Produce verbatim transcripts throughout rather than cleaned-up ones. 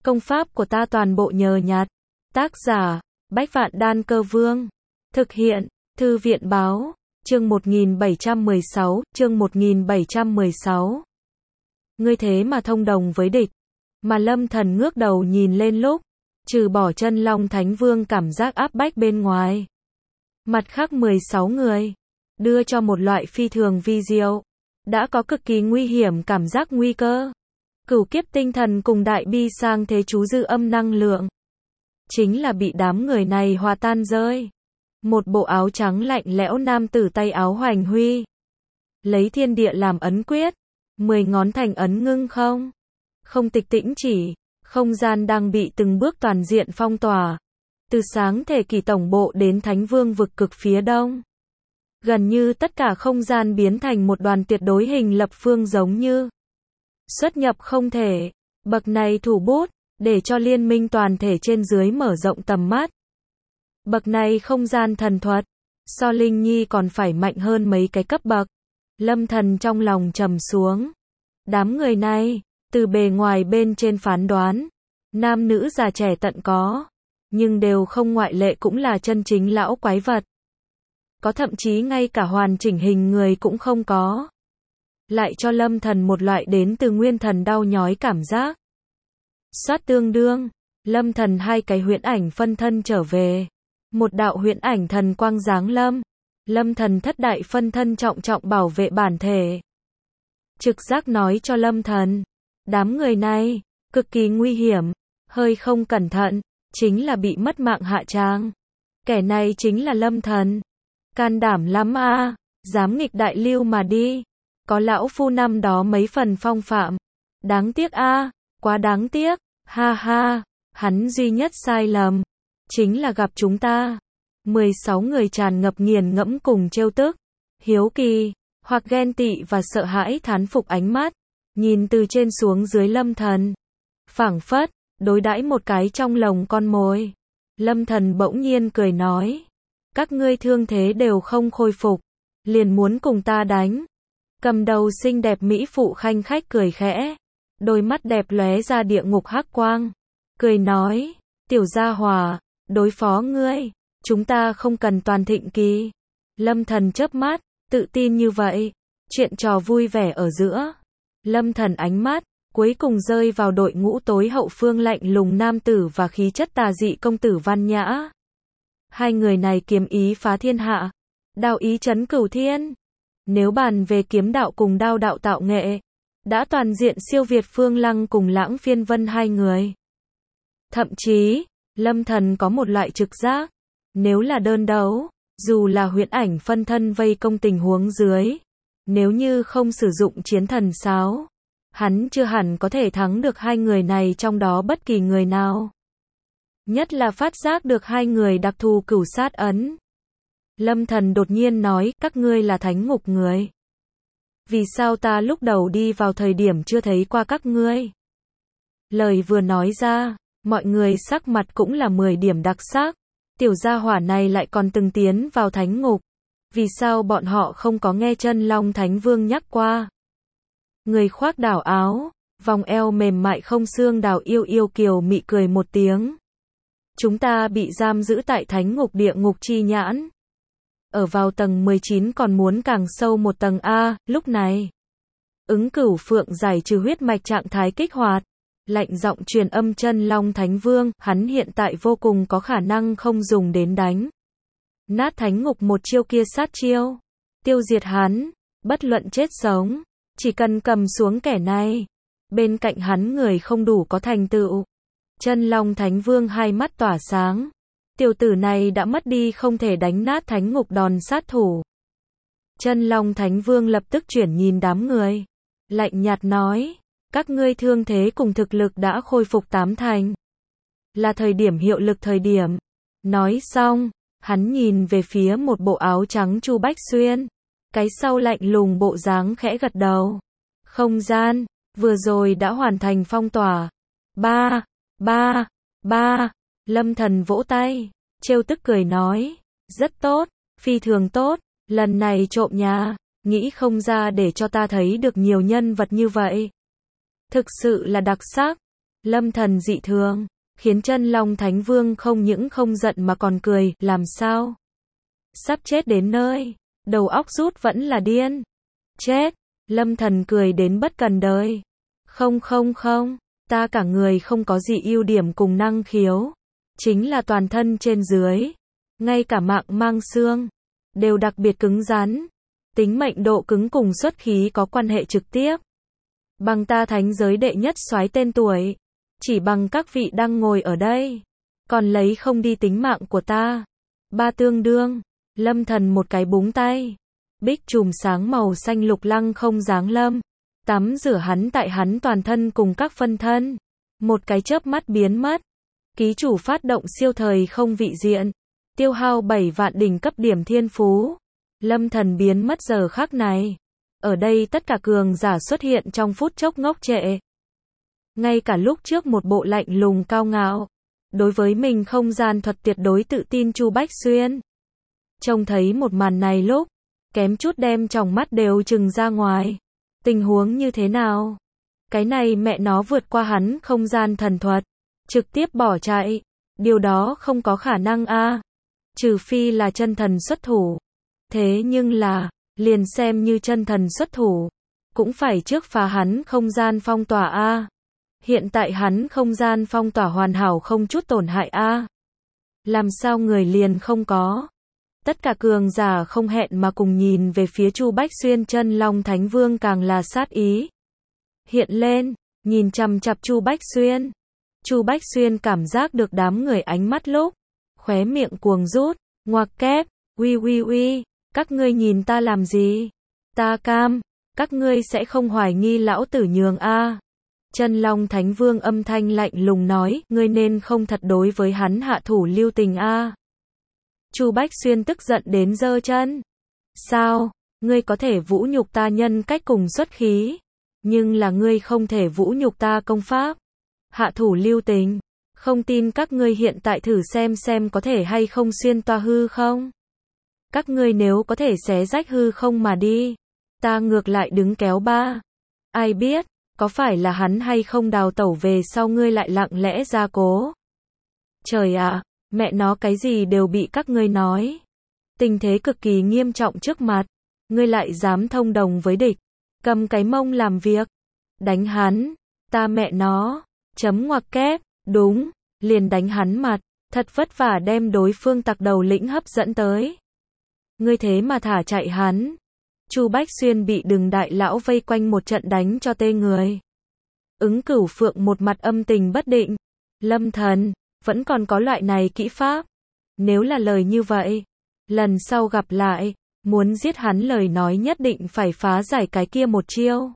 Công pháp của ta toàn bộ nhờ nhặt. Tác giả, Bách Vạn Đan Cơ Vương. Thực hiện, Thư viện Báo. Chương một nghìn bảy trăm mười sáu, chương một nghìn bảy trăm mười sáu. Ngươi thế mà thông đồng với địch. Mà Lâm Thần ngước đầu nhìn lên lúc, trừ bỏ Chân Long Thánh Vương cảm giác áp bách bên ngoài. Mặt khác mười sáu người, đưa cho một loại phi thường vi diệu, đã có cực kỳ nguy hiểm cảm giác nguy cơ. Cửu kiếp tinh thần cùng đại bi sang thế chú dư âm năng lượng. Chính là bị đám người này hòa tan rơi. Một bộ áo trắng lạnh lẽo nam tử tay áo hoành huy. Lấy thiên địa làm ấn quyết. Mười ngón thành ấn ngưng không. Không tịch tĩnh chỉ. Không gian đang bị từng bước toàn diện phong tỏa. Từ sáng thể kỷ tổng bộ đến Thánh Vương vực cực phía đông. Gần như tất cả không gian biến thành một đoàn tuyệt đối hình lập phương giống như xuất nhập không thể. Bậc này thủ bút, để cho liên minh toàn thể trên dưới mở rộng tầm mắt. Bậc này không gian thần thuật, so Linh Nhi còn phải mạnh hơn mấy cái cấp bậc. Lâm Thần trong lòng trầm xuống. Đám người này, từ bề ngoài bên trên phán đoán, nam nữ già trẻ tận có, nhưng đều không ngoại lệ cũng là chân chính lão quái vật. Có thậm chí ngay cả hoàn chỉnh hình người cũng không có. Lại cho Lâm Thần một loại đến từ nguyên thần đau nhói cảm giác. Xoát tương đương, Lâm Thần hai cái huyễn ảnh phân thân trở về. Một đạo huyễn ảnh thần quang giáng lâm. Lâm Thần thất đại phân thân trọng trọng bảo vệ bản thể. Trực giác nói cho Lâm Thần, đám người này, cực kỳ nguy hiểm, hơi không cẩn thận, chính là bị mất mạng hạ tràng. Kẻ này chính là Lâm Thần. Can đảm lắm a, dám nghịch đại lưu mà đi. Có lão phu năm đó mấy phần phong phạm. Đáng tiếc a, quá đáng tiếc, ha ha, hắn duy nhất sai lầm, chính là gặp chúng ta. mười sáu người tràn ngập nghiền ngẫm cùng trêu tức, hiếu kỳ, hoặc ghen tị và sợ hãi thán phục ánh mắt, nhìn từ trên xuống dưới Lâm Thần. Phảng phất, đối đãi một cái trong lồng con mồi. Lâm Thần bỗng nhiên cười nói, các ngươi thương thế đều không khôi phục, liền muốn cùng ta đánh. Cầm đầu xinh đẹp mỹ phụ khanh khách cười khẽ, đôi mắt đẹp lóe ra địa ngục hắc quang, cười nói, tiểu gia hỏa, đối phó ngươi, chúng ta không cần toàn thịnh kỳ. Lâm Thần chớp mắt, tự tin như vậy, chuyện trò vui vẻ ở giữa. Lâm Thần ánh mắt, cuối cùng rơi vào đội ngũ tối hậu phương lạnh lùng nam tử và khí chất tà dị công tử Văn Nhã. Hai người này kiếm ý phá thiên hạ, đao ý chấn cửu thiên. Nếu bàn về kiếm đạo cùng đao đạo tạo nghệ, đã toàn diện siêu việt Phương Lăng cùng Lãng Phiên Vân hai người. Thậm chí, Lâm Thần có một loại trực giác, nếu là đơn đấu, dù là huyễn ảnh phân thân vây công tình huống dưới, nếu như không sử dụng chiến thần sáo, hắn chưa hẳn có thể thắng được hai người này trong đó bất kỳ người nào. Nhất là phát giác được hai người đặc thù cửu sát ấn. Lâm Thần đột nhiên nói, các ngươi là thánh ngục người. Vì sao ta lúc đầu đi vào thời điểm chưa thấy qua các ngươi? Lời vừa nói ra, mọi người sắc mặt cũng là mười điểm đặc sắc. Tiểu gia hỏa này lại còn từng tiến vào thánh ngục. Vì sao bọn họ không có nghe Chân Long Thánh Vương nhắc qua? Người khoác đảo áo, vòng eo mềm mại không xương đào yêu yêu kiều mị cười một tiếng. Chúng ta bị giam giữ tại thánh ngục địa ngục chi nhãn. Ở vào tầng mười chín còn muốn càng sâu một tầng A, lúc này. Ứng Cửu Phượng giải trừ huyết mạch trạng thái kích hoạt. Lạnh giọng truyền âm Chân Long Thánh Vương, hắn hiện tại vô cùng có khả năng không dùng đến đánh nát thánh ngục một chiêu kia sát chiêu. Tiêu diệt hắn, bất luận chết sống, chỉ cần cầm xuống kẻ này. Bên cạnh hắn người không đủ có thành tựu. Chân Long Thánh Vương hai mắt tỏa sáng. Tiểu tử này đã mất đi không thể đánh nát thánh ngục đòn sát thủ. Chân Long Thánh Vương lập tức chuyển nhìn đám người. Lạnh nhạt nói, các ngươi thương thế cùng thực lực đã khôi phục tám thành. Là thời điểm hiệu lực thời điểm. Nói xong, hắn nhìn về phía một bộ áo trắng Chu Bách Xuyên. Cái sau lạnh lùng bộ dáng khẽ gật đầu. Không gian, vừa rồi đã hoàn thành phong tỏa. Ba, ba, ba. Lâm Thần vỗ tay, trêu tức cười nói, rất tốt, phi thường tốt, lần này trộm nhà, nghĩ không ra để cho ta thấy được nhiều nhân vật như vậy. Thực sự là đặc sắc. Lâm Thần dị thường, khiến Chân Long Thánh Vương không những không giận mà còn cười, làm sao? Sắp chết đến nơi, đầu óc rút vẫn là điên. Chết, Lâm Thần cười đến bất cần đời. Không không không, ta cả người không có gì ưu điểm cùng năng khiếu. Chính là toàn thân trên dưới, ngay cả mạng mang xương, đều đặc biệt cứng rắn. Tính mệnh độ cứng cùng xuất khí có quan hệ trực tiếp. Bằng ta thánh giới đệ nhất soái tên tuổi, chỉ bằng các vị đang ngồi ở đây, còn lấy không đi tính mạng của ta. Ba tương đương, Lâm Thần một cái búng tay, bích chùm sáng màu xanh lục lăng không giáng lâm, tắm rửa hắn tại hắn toàn thân cùng các phân thân. Một cái chớp mắt biến mất. Ký chủ phát động siêu thời không vị diện, tiêu hao bảy vạn đỉnh cấp điểm thiên phú. Lâm Thần biến mất giờ khắc này. Ở đây tất cả cường giả xuất hiện trong phút chốc ngốc trệ. Ngay cả lúc trước một bộ lạnh lùng cao ngạo, đối với mình không gian thuật tuyệt đối tự tin Chu Bách Xuyên. Trông thấy một màn này lúc, kém chút đem tròng mắt đều trừng ra ngoài. Tình huống như thế nào? Cái này mẹ nó vượt qua hắn không gian thần thuật, trực tiếp bỏ chạy. Điều đó không có khả năng a. Trừ phi là chân thần xuất thủ. Thế nhưng là, liền xem như chân thần xuất thủ, cũng phải trước phá hắn không gian phong tỏa a. Hiện tại hắn không gian phong tỏa hoàn hảo không chút tổn hại a. Làm sao người liền không có? Tất cả cường giả không hẹn mà cùng nhìn về phía Chu Bách Xuyên. Chân Long Thánh Vương càng là sát ý hiện lên, nhìn chằm chằm Chu Bách Xuyên. Chu Bách Xuyên cảm giác được đám người ánh mắt lúc, khóe miệng cuồng rút, ngoặc kép, uy uy uy, các ngươi nhìn ta làm gì? Ta cam, các ngươi sẽ không hoài nghi lão tử nhường a. Chân Long Thánh Vương âm thanh lạnh lùng nói, ngươi nên không thật đối với hắn hạ thủ lưu tình a. Chu Bách Xuyên tức giận đến giơ chân. Sao, ngươi có thể vũ nhục ta nhân cách cùng xuất khí, nhưng là ngươi không thể vũ nhục ta công pháp. Hạ thủ lưu tình, không tin các ngươi hiện tại thử xem xem có thể hay không xuyên toa hư không. Các ngươi nếu có thể xé rách hư không mà đi, ta ngược lại đứng kéo ba. Ai biết, có phải là hắn hay không đào tẩu về sau ngươi lại lặng lẽ ra cố. Trời ạ, à, mẹ nó cái gì đều bị các ngươi nói. Tình thế cực kỳ nghiêm trọng trước mặt, ngươi lại dám thông đồng với địch, cầm cái mông làm việc, đánh hắn, ta mẹ nó, chấm ngoặc kép, đúng, liền đánh hắn mặt, thật vất vả đem đối phương tặc đầu lĩnh hấp dẫn tới. Ngươi thế mà thả chạy hắn. Chu Bách Xuyên bị Đừng đại lão vây quanh một trận đánh cho tê người. Ứng Cửu Phượng một mặt âm tình bất định. Lâm Thần, vẫn còn có loại này kỹ pháp. Nếu là lời như vậy, lần sau gặp lại, muốn giết hắn lời nói nhất định phải phá giải cái kia một chiêu.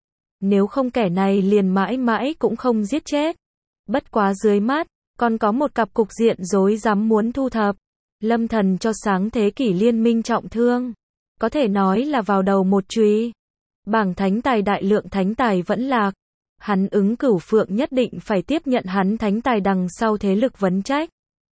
Nếu không kẻ này liền mãi mãi cũng không giết chết. Bất quá dưới mắt, còn có một cặp cục diện rối rắm muốn thu thập. Lâm Thần cho sáng thế kỷ liên minh trọng thương, có thể nói là vào đầu một chùy. Bảng thánh tài đại lượng thánh tài vẫn lạc, hắn Ứng Cửu Phượng nhất định phải tiếp nhận hắn thánh tài đằng sau thế lực vấn trách.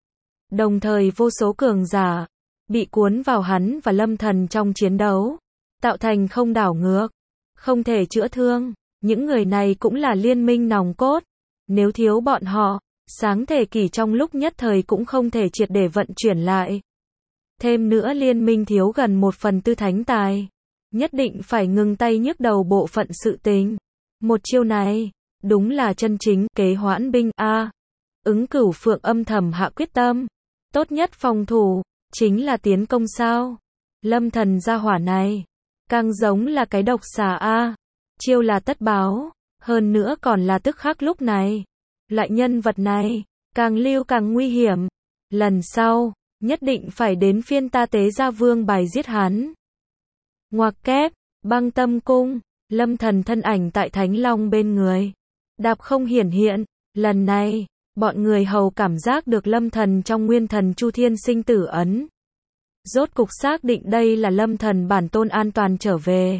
Đồng thời vô số cường giả bị cuốn vào hắn và Lâm Thần trong chiến đấu, tạo thành không đảo ngược, không thể chữa thương. Những người này cũng là liên minh nòng cốt, nếu thiếu bọn họ, sáng thế kỷ trong lúc nhất thời cũng không thể triệt để vận chuyển lại. Thêm nữa liên minh thiếu gần một phần tư thánh tài, nhất định phải ngừng tay nhức đầu bộ phận sự tình. Một chiêu này, đúng là chân chính kế hoãn binh a. Ứng Cửu Phượng âm thầm hạ quyết tâm, tốt nhất phòng thủ chính là tiến công sao? Lâm Thần gia hỏa này, càng giống là cái độc xà a. Chiêu là tất báo, hơn nữa còn là tức khắc lúc này. Loại nhân vật này, càng lưu càng nguy hiểm. Lần sau, nhất định phải đến phiên ta tế gia vương bài giết hắn. Ngoặc kép, Băng Tâm Cung, Lâm Thần thân ảnh tại Thánh Long bên người. Đạp không hiển hiện, lần này, bọn người hầu cảm giác được Lâm Thần trong Nguyên Thần Chu Thiên sinh tử ấn. Rốt cục xác định đây là Lâm Thần bản tôn an toàn trở về.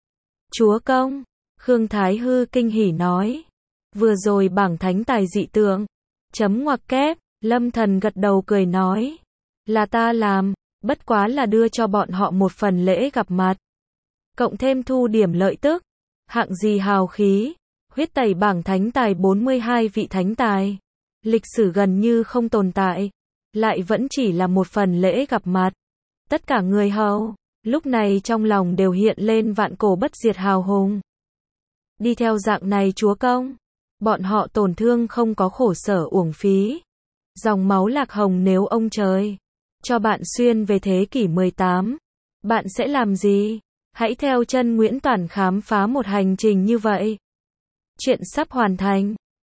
Chúa công, Khương Thái Hư kinh hỉ nói. Vừa rồi bảng thánh tài dị tượng. Chấm ngoặc kép, Lâm Thần gật đầu cười nói. Là ta làm, bất quá là đưa cho bọn họ một phần lễ gặp mặt. Cộng thêm thu điểm lợi tức. Hạng gì hào khí, Huyết tẩy bảng thánh tài bốn mươi hai vị thánh tài. Lịch sử gần như không tồn tại. Lại vẫn chỉ là một phần lễ gặp mặt. Tất cả người hầu, lúc này trong lòng đều hiện lên vạn cổ bất diệt hào hùng. Đi theo dạng này chúa công. Bọn họ tổn thương không có khổ sở uổng phí. Dòng máu lạc hồng nếu ông trời cho bạn xuyên về thế kỷ mười tám. Bạn sẽ làm gì? Hãy theo chân Nguyễn Toàn khám phá một hành trình như vậy. Chuyện sắp hoàn thành.